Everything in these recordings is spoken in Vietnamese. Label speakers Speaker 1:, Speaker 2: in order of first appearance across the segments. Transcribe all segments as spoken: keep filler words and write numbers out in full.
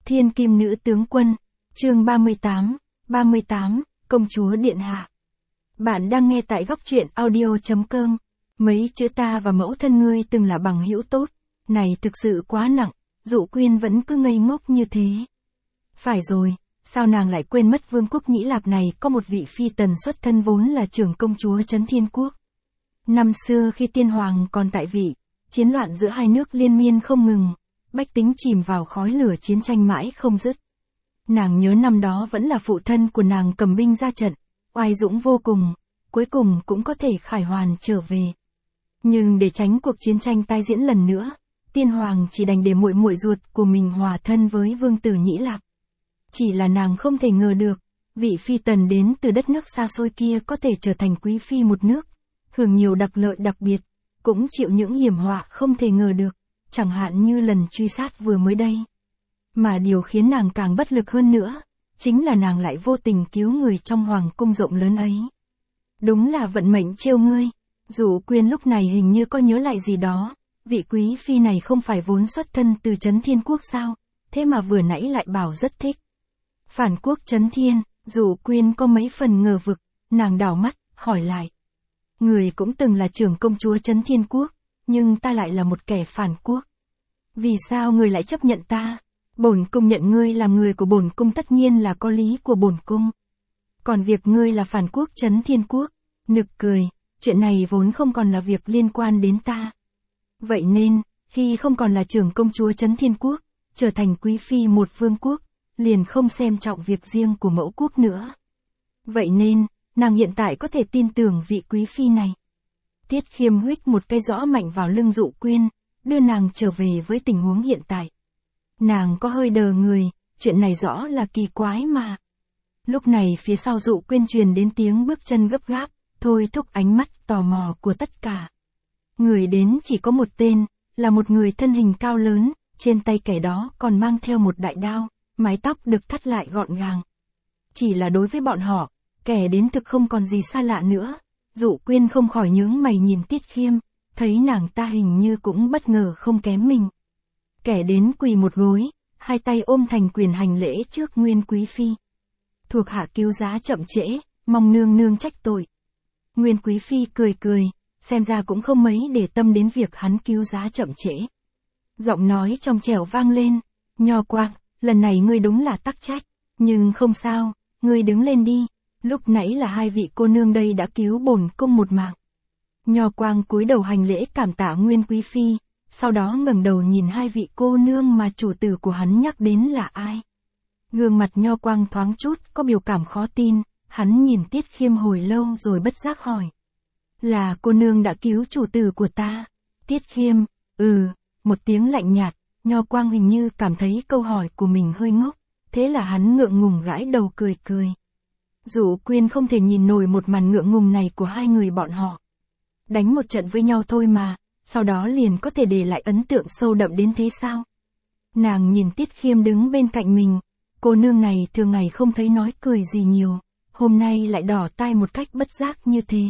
Speaker 1: Thiên Kim Nữ Tướng Quân, chương ba mươi tám, ba mươi tám, Công Chúa Điện Hạ. Bạn đang nghe tại góc truyện audio chấm com. Mấy chữ ta và mẫu thân ngươi từng là bằng hữu tốt, này thực sự quá nặng, Dụ Quyên vẫn cứ ngây ngốc như thế. Phải rồi, sao nàng lại quên mất vương quốc Nhĩ Lạp này có một vị phi tần xuất thân vốn là trưởng công chúa Trấn Thiên Quốc. Năm xưa khi tiên hoàng còn tại vị, chiến loạn giữa hai nước liên miên không ngừng, bách tính chìm vào khói lửa chiến tranh mãi không dứt. Nàng nhớ năm đó vẫn là phụ thân của nàng cầm binh ra trận, oai dũng vô cùng, cuối cùng cũng có thể khải hoàn trở về. Nhưng để tránh cuộc chiến tranh tai diễn lần nữa, tiên hoàng chỉ đành để muội muội ruột của mình hòa thân với vương tử Nhĩ Lạp. Chỉ là nàng không thể ngờ được, vị phi tần đến từ đất nước xa xôi kia có thể trở thành quý phi một nước, hưởng nhiều đặc lợi đặc biệt, cũng chịu những hiểm họa không thể ngờ được, chẳng hạn như lần truy sát vừa mới đây. Mà điều khiến nàng càng bất lực hơn nữa, chính là nàng lại vô tình cứu người trong hoàng cung rộng lớn ấy. Đúng là vận mệnh trêu ngươi. Dụ Quyên lúc này hình như có nhớ lại gì đó, vị quý phi này không phải vốn xuất thân từ Trấn Thiên Quốc sao, thế mà vừa nãy lại bảo rất thích. Phản quốc Trấn Thiên, Dụ Quyên có mấy phần ngờ vực, nàng đảo mắt, hỏi lại. Người cũng từng là trưởng công chúa Trấn Thiên Quốc, nhưng ta lại là một kẻ phản quốc. Vì sao người lại chấp nhận ta? Bổn cung nhận ngươi làm người của bổn cung tất nhiên là có lý của bổn cung. Còn việc ngươi là phản quốc Trấn Thiên Quốc, nực cười, chuyện này vốn không còn là việc liên quan đến ta. Vậy nên, khi không còn là trưởng công chúa Trấn Thiên Quốc, trở thành quý phi một vương quốc, liền không xem trọng việc riêng của mẫu quốc nữa. Vậy nên, nàng hiện tại có thể tin tưởng vị quý phi này. Tiết Khiêm huých một cây giõ mạnh vào lưng Dụ Quyên, đưa nàng trở về với tình huống hiện tại. Nàng có hơi đờ người, chuyện này rõ là kỳ quái mà. Lúc này phía sau Dụ Quyên truyền đến tiếng bước chân gấp gáp, thôi thúc ánh mắt tò mò của tất cả. Người đến chỉ có một tên, là một người thân hình cao lớn, trên tay kẻ đó còn mang theo một đại đao, mái tóc được thắt lại gọn gàng. Chỉ là đối với bọn họ, kẻ đến thực không còn gì xa lạ nữa. Dụ Quyên không khỏi nhướng mày nhìn Tiết Khiêm, thấy nàng ta hình như cũng bất ngờ không kém mình. Kẻ đến quỳ một gối, hai tay ôm thành quyền hành lễ trước Nguyên quý phi. Thuộc hạ cứu giá chậm trễ, mong nương nương trách tội. Nguyên quý phi cười cười, xem ra cũng không mấy để tâm đến việc hắn cứu giá chậm trễ. Giọng nói trong trẻo vang lên, Nho Quang, lần này ngươi đúng là tắc trách, nhưng không sao, ngươi đứng lên đi, lúc nãy là hai vị cô nương đây đã cứu bổn cung một mạng. Nho Quang cúi đầu hành lễ cảm tạ Nguyên quý phi, sau đó ngẩng đầu nhìn hai vị cô nương mà chủ tử của hắn nhắc đến là ai. Gương mặt Nho Quang thoáng chút có biểu cảm khó tin, hắn nhìn Tiết Khiêm hồi lâu rồi bất giác hỏi. Là cô nương đã cứu chủ tử của ta. Tiết Khiêm, ừ, một tiếng lạnh nhạt. Nho Quang hình như cảm thấy câu hỏi của mình hơi ngốc, thế là hắn ngượng ngùng gãi đầu cười cười. Dụ Quyên không thể nhìn nổi một màn ngượng ngùng này của hai người bọn họ. Đánh một trận với nhau thôi mà, sau đó liền có thể để lại ấn tượng sâu đậm đến thế sao? Nàng nhìn Tiết Khiêm đứng bên cạnh mình, cô nương này thường ngày không thấy nói cười gì nhiều, hôm nay lại đỏ tai một cách bất giác như thế.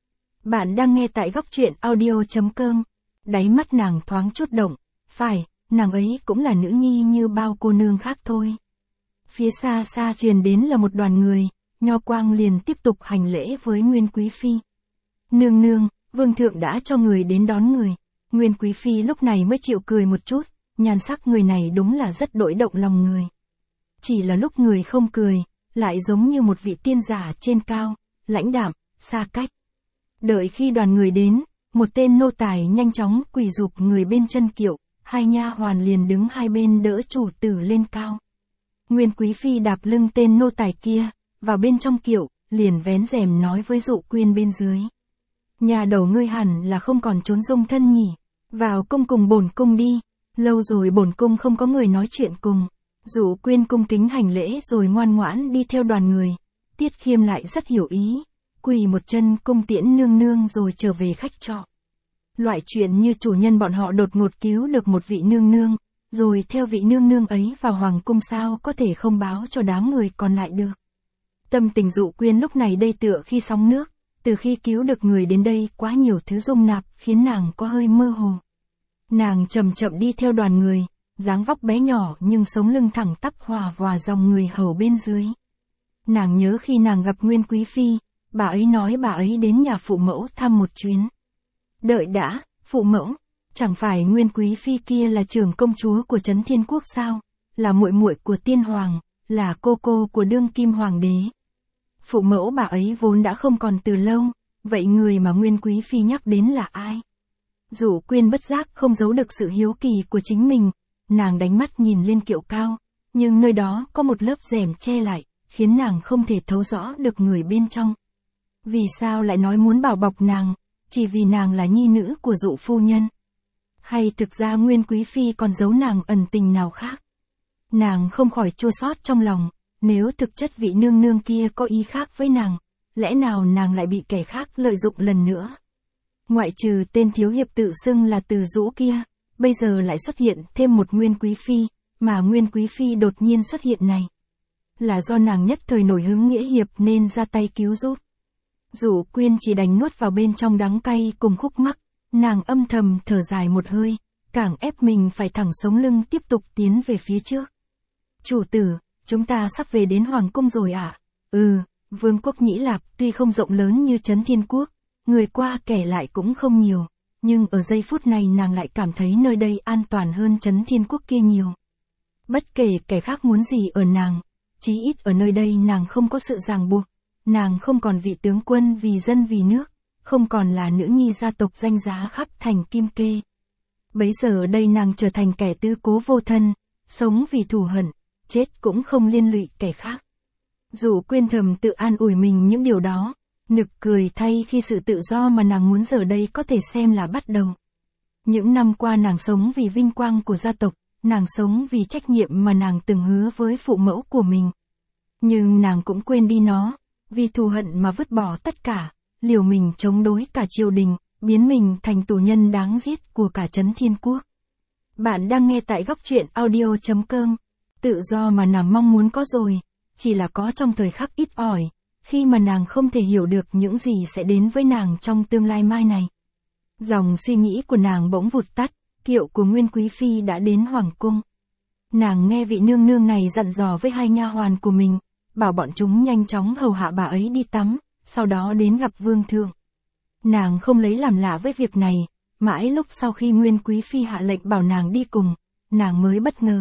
Speaker 1: Bạn đang nghe tại góc truyện audio chấm com, đáy mắt nàng thoáng chút động, phải, nàng ấy cũng là nữ nhi như bao cô nương khác thôi. Phía xa xa truyền đến là một đoàn người, Nho Quang liền tiếp tục hành lễ với Nguyên quý phi. Nương nương, vương thượng đã cho người đến đón người. Nguyên quý phi lúc này mới chịu cười một chút, nhan sắc người này đúng là rất đổi động lòng người. Chỉ là lúc người không cười, lại giống như một vị tiên giả trên cao, lãnh đạm, xa cách. Đợi khi đoàn người đến, một tên nô tài nhanh chóng quỳ rụp người bên chân kiệu, hai nha hoàn liền đứng hai bên đỡ chủ tử lên cao. Nguyên quý phi đạp lưng tên nô tài kia, vào bên trong kiệu, liền vén rèm nói với Dụ Quyên bên dưới. Nhà đầu ngươi hẳn là không còn trốn dung thân nhỉ, vào cung cùng bổn cung đi, lâu rồi bổn cung không có người nói chuyện cùng. Dụ Quyên cung kính hành lễ rồi ngoan ngoãn đi theo đoàn người. Tiết Khiêm lại rất hiểu ý, quỳ một chân cung tiễn nương nương rồi trở về khách trọ. Loại chuyện như chủ nhân bọn họ đột ngột cứu được một vị nương nương, rồi theo vị nương nương ấy vào hoàng cung sao có thể không báo cho đám người còn lại được. Tâm tình Dụ Quyên lúc này đây tựa khi sóng nước, từ khi cứu được người đến đây quá nhiều thứ dung nạp khiến nàng có hơi mơ hồ. Nàng chậm chậm đi theo đoàn người, dáng vóc bé nhỏ nhưng sống lưng thẳng tắp hòa vào dòng người hầu bên dưới. Nàng nhớ khi nàng gặp Nguyên Quý Phi, bà ấy nói bà ấy đến nhà phụ mẫu thăm một chuyến. Đợi đã, phụ mẫu, chẳng phải Nguyên Quý Phi kia là trưởng công chúa của Trấn Thiên Quốc sao, là muội muội của tiên hoàng, là cô cô của đương kim hoàng đế. Phụ mẫu bà ấy vốn đã không còn từ lâu, vậy người mà Nguyên Quý Phi nhắc đến là ai? Dụ Quyên bất giác không giấu được sự hiếu kỳ của chính mình, nàng đánh mắt nhìn lên kiệu cao, nhưng nơi đó có một lớp rèm che lại, khiến nàng không thể thấu rõ được người bên trong. Vì sao lại nói muốn bảo bọc nàng, chỉ vì nàng là nhi nữ của Dụ phu nhân? Hay thực ra Nguyên Quý Phi còn giấu nàng ẩn tình nào khác? Nàng không khỏi chua xót trong lòng, nếu thực chất vị nương nương kia có ý khác với nàng, lẽ nào nàng lại bị kẻ khác lợi dụng lần nữa? Ngoại trừ tên thiếu hiệp tự xưng là Từ Dũ kia, bây giờ lại xuất hiện thêm một Nguyên Quý Phi, mà Nguyên Quý Phi đột nhiên xuất hiện này. Là do nàng nhất thời nổi hứng nghĩa hiệp nên ra tay cứu giúp. Dụ Quyên chỉ đành nuốt vào bên trong đắng cay cùng khúc mắc, nàng âm thầm thở dài một hơi, càng ép mình phải thẳng sống lưng tiếp tục tiến về phía trước. Chủ tử, chúng ta sắp về đến Hoàng cung rồi ạ. À? Ừ, Vương quốc Nhĩ Lạp tuy không rộng lớn như Trấn Thiên Quốc, người qua kẻ lại cũng không nhiều, nhưng ở giây phút này nàng lại cảm thấy nơi đây an toàn hơn Trấn Thiên Quốc kia nhiều. Bất kể kẻ khác muốn gì ở nàng, chí ít ở nơi đây nàng không có sự ràng buộc, nàng không còn vị tướng quân vì dân vì nước, không còn là nữ nhi gia tộc danh giá khắp thành Kim Kê. Bấy giờ ở đây nàng trở thành kẻ tứ cố vô thân, sống vì thù hận, chết cũng không liên lụy kẻ khác. Dụ Quyên thầm tự an ủi mình những điều đó, nực cười thay khi sự tự do mà nàng muốn giờ đây có thể xem là bắt đầu. Những năm qua nàng sống vì vinh quang của gia tộc, nàng sống vì trách nhiệm mà nàng từng hứa với phụ mẫu của mình. Nhưng nàng cũng quên đi nó, vì thù hận mà vứt bỏ tất cả, liều mình chống đối cả triều đình, biến mình thành tù nhân đáng giết của cả Trấn Thiên Quốc. Bạn đang nghe tại góc truyện audio chấm com. Tự do mà nàng mong muốn có rồi, chỉ là có trong thời khắc ít ỏi, khi mà nàng không thể hiểu được những gì sẽ đến với nàng trong tương lai mai này. Dòng suy nghĩ của nàng bỗng vụt tắt, kiệu của Nguyên Quý Phi đã đến Hoàng cung. Nàng nghe vị nương nương này dặn dò với hai nha hoàn của mình, bảo bọn chúng nhanh chóng hầu hạ bà ấy đi tắm, sau đó đến gặp vương thượng. Nàng không lấy làm lạ với việc này, mãi lúc sau khi Nguyên Quý Phi hạ lệnh bảo nàng đi cùng, nàng mới bất ngờ.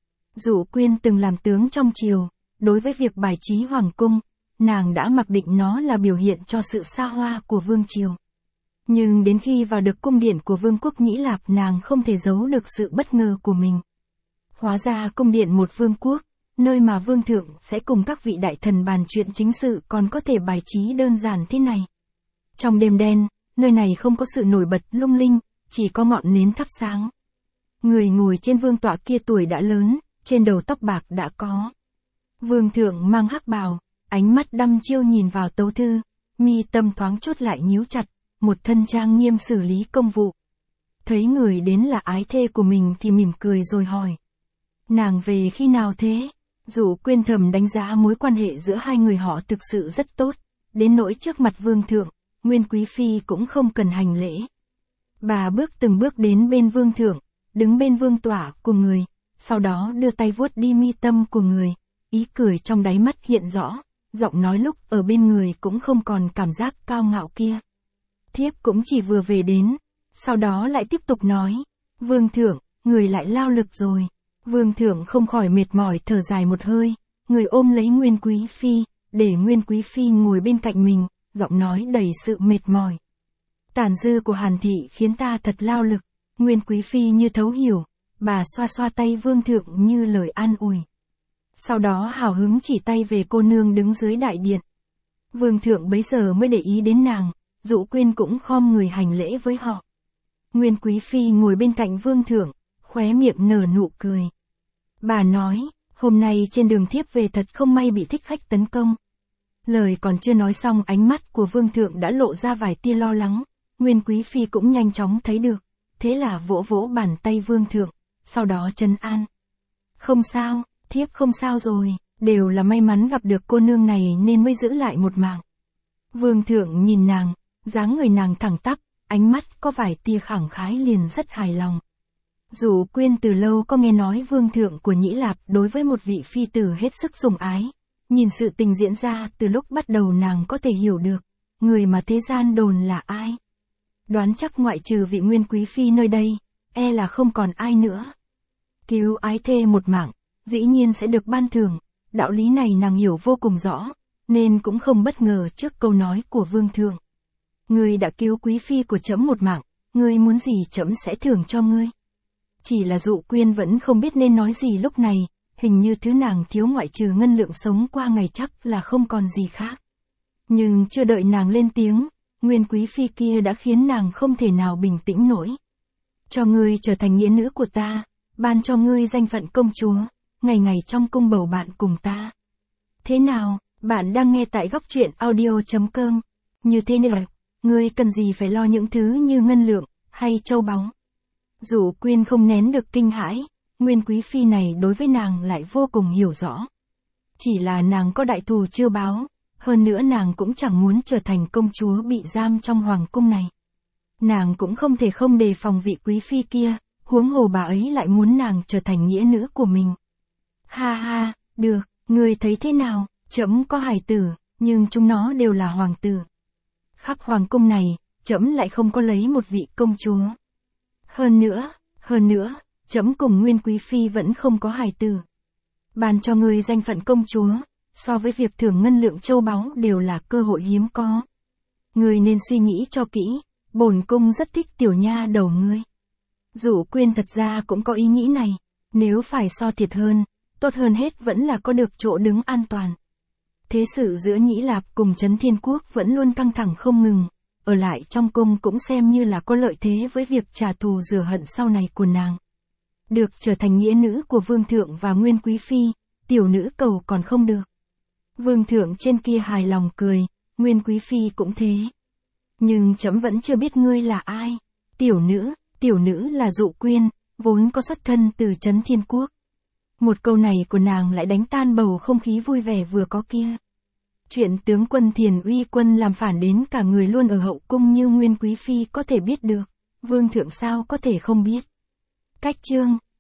Speaker 1: Dụ Quyên từng làm tướng trong triều, đối với việc bài trí hoàng cung, nàng đã mặc định nó là biểu hiện cho sự xa hoa của vương triều. Nhưng đến khi vào được cung điện của Vương quốc Nhĩ Lạp nàng không thể giấu được sự bất ngờ của mình. Hóa ra cung điện một vương quốc, nơi mà vương thượng sẽ cùng các vị đại thần bàn chuyện chính sự còn có thể bài trí đơn giản thế này. Trong đêm đen, nơi này không có sự nổi bật lung linh, chỉ có ngọn nến thắp sáng. Người ngồi trên vương tọa kia tuổi đã lớn, trên đầu tóc bạc đã có. Vương thượng mang hắc bào, ánh mắt đăm chiêu nhìn vào tấu thư, mi tâm thoáng chốt lại nhíu chặt, một thân trang nghiêm xử lý công vụ. Thấy người đến là ái thê của mình thì mỉm cười rồi hỏi. Nàng về khi nào thế? Dụ Quyên thầm đánh giá mối quan hệ giữa hai người họ thực sự rất tốt, đến nỗi trước mặt vương thượng, Nguyên Quý Phi cũng không cần hành lễ. Bà bước từng bước đến bên vương thượng, đứng bên vương tọa của người, sau đó đưa tay vuốt đi mi tâm của người, ý cười trong đáy mắt hiện rõ, giọng nói lúc ở bên người cũng không còn cảm giác cao ngạo kia. Thiếp cũng chỉ vừa về đến, sau đó lại tiếp tục nói, vương thượng, người lại lao lực rồi. Vương thượng không khỏi mệt mỏi thở dài một hơi, người ôm lấy Nguyên Quý Phi, để Nguyên Quý Phi ngồi bên cạnh mình, giọng nói đầy sự mệt mỏi. Tàn dư của Hàn thị khiến ta thật lao lực. Nguyên Quý Phi như thấu hiểu, bà xoa xoa tay vương thượng như lời an ủi. Sau đó hào hứng chỉ tay về cô nương đứng dưới đại điện. Vương thượng bấy giờ mới để ý đến nàng, Dụ Quyên cũng khom người hành lễ với họ. Nguyên Quý Phi ngồi bên cạnh vương thượng, khóe miệng nở nụ cười. Bà nói, hôm nay trên đường thiếp về thật không may bị thích khách tấn công. Lời còn chưa nói xong ánh mắt của vương thượng đã lộ ra vài tia lo lắng, Nguyên Quý Phi cũng nhanh chóng thấy được, thế là vỗ vỗ bàn tay vương thượng, sau đó trấn an. Không sao, thiếp không sao rồi, đều là may mắn gặp được cô nương này nên mới giữ lại một mạng. Vương thượng nhìn nàng, dáng người nàng thẳng tắp, ánh mắt có vài tia khẳng khái liền rất hài lòng. Dụ Quyên từ lâu có nghe nói vương thượng của Nhĩ Lạp đối với một vị phi tử hết sức sủng ái. Nhìn sự tình diễn ra từ lúc bắt đầu nàng có thể hiểu được, người mà thế gian đồn là ai. Đoán chắc ngoại trừ vị nguyên quý phi nơi đây, e là không còn ai nữa. Cứu ái thê một mạng, dĩ nhiên sẽ được ban thưởng, đạo lý này nàng hiểu vô cùng rõ, nên cũng không bất ngờ trước câu nói của vương thượng. Ngươi đã cứu quý phi của trẫm một mạng, ngươi muốn gì trẫm sẽ thưởng cho ngươi. Chỉ là Dụ Quyên vẫn không biết nên nói gì lúc này, hình như thứ nàng thiếu ngoại trừ ngân lượng sống qua ngày chắc là không còn gì khác. Nhưng chưa đợi nàng lên tiếng, nguyên quý phi kia đã khiến nàng không thể nào bình tĩnh nổi. Cho ngươi trở thành nghĩa nữ của ta, ban cho ngươi danh phận công chúa, ngày ngày trong cung bầu bạn cùng ta. Thế nào, bạn đang nghe tại góc truyện audio chấm com. Như thế này, ngươi cần gì phải lo những thứ như ngân lượng, hay châu báu. Dụ Quyên không nén được kinh hãi, nguyên quý phi này đối với nàng lại vô cùng hiểu rõ. Chỉ là nàng có đại thù chưa báo, hơn nữa nàng cũng chẳng muốn trở thành công chúa bị giam trong hoàng cung này. Nàng cũng không thể không đề phòng vị quý phi kia, huống hồ bà ấy lại muốn nàng trở thành nghĩa nữ của mình. Ha ha, được, ngươi thấy thế nào, trẫm có hài tử, nhưng chúng nó đều là hoàng tử. Khắp hoàng cung này, trẫm lại không có lấy một vị công chúa. Hơn nữa, hơn nữa, trẫm cùng nguyên quý phi vẫn không có hài tử. Ban cho ngươi danh phận công chúa, so với việc thưởng ngân lượng châu báu đều là cơ hội hiếm có. Ngươi nên suy nghĩ cho kỹ, bổn cung rất thích tiểu nha đầu ngươi. Dụ Quyên thật ra cũng có ý nghĩ này, nếu phải so thiệt hơn, tốt hơn hết vẫn là có được chỗ đứng an toàn. Thế sự giữa Nhĩ Lạp cùng Trấn Thiên Quốc vẫn luôn căng thẳng không ngừng, ở lại trong cung cũng xem như là có lợi thế với việc trả thù rửa hận sau này của nàng. Được trở thành nghĩa nữ của vương thượng và nguyên quý phi, tiểu nữ cầu còn không được. Vương thượng trên kia hài lòng cười, nguyên quý phi cũng thế. Nhưng trẫm vẫn chưa biết ngươi là ai. Tiểu nữ, tiểu nữ là Dụ Quyên, vốn có xuất thân từ Trấn Thiên Quốc. Một câu này của nàng lại đánh tan bầu không khí vui vẻ vừa có kia. Chuyện tướng quân Thiền Uy Quân làm phản đến cả người luôn ở hậu cung như nguyên quý phi có thể biết được, vương thượng sao có thể không biết. Cách chương,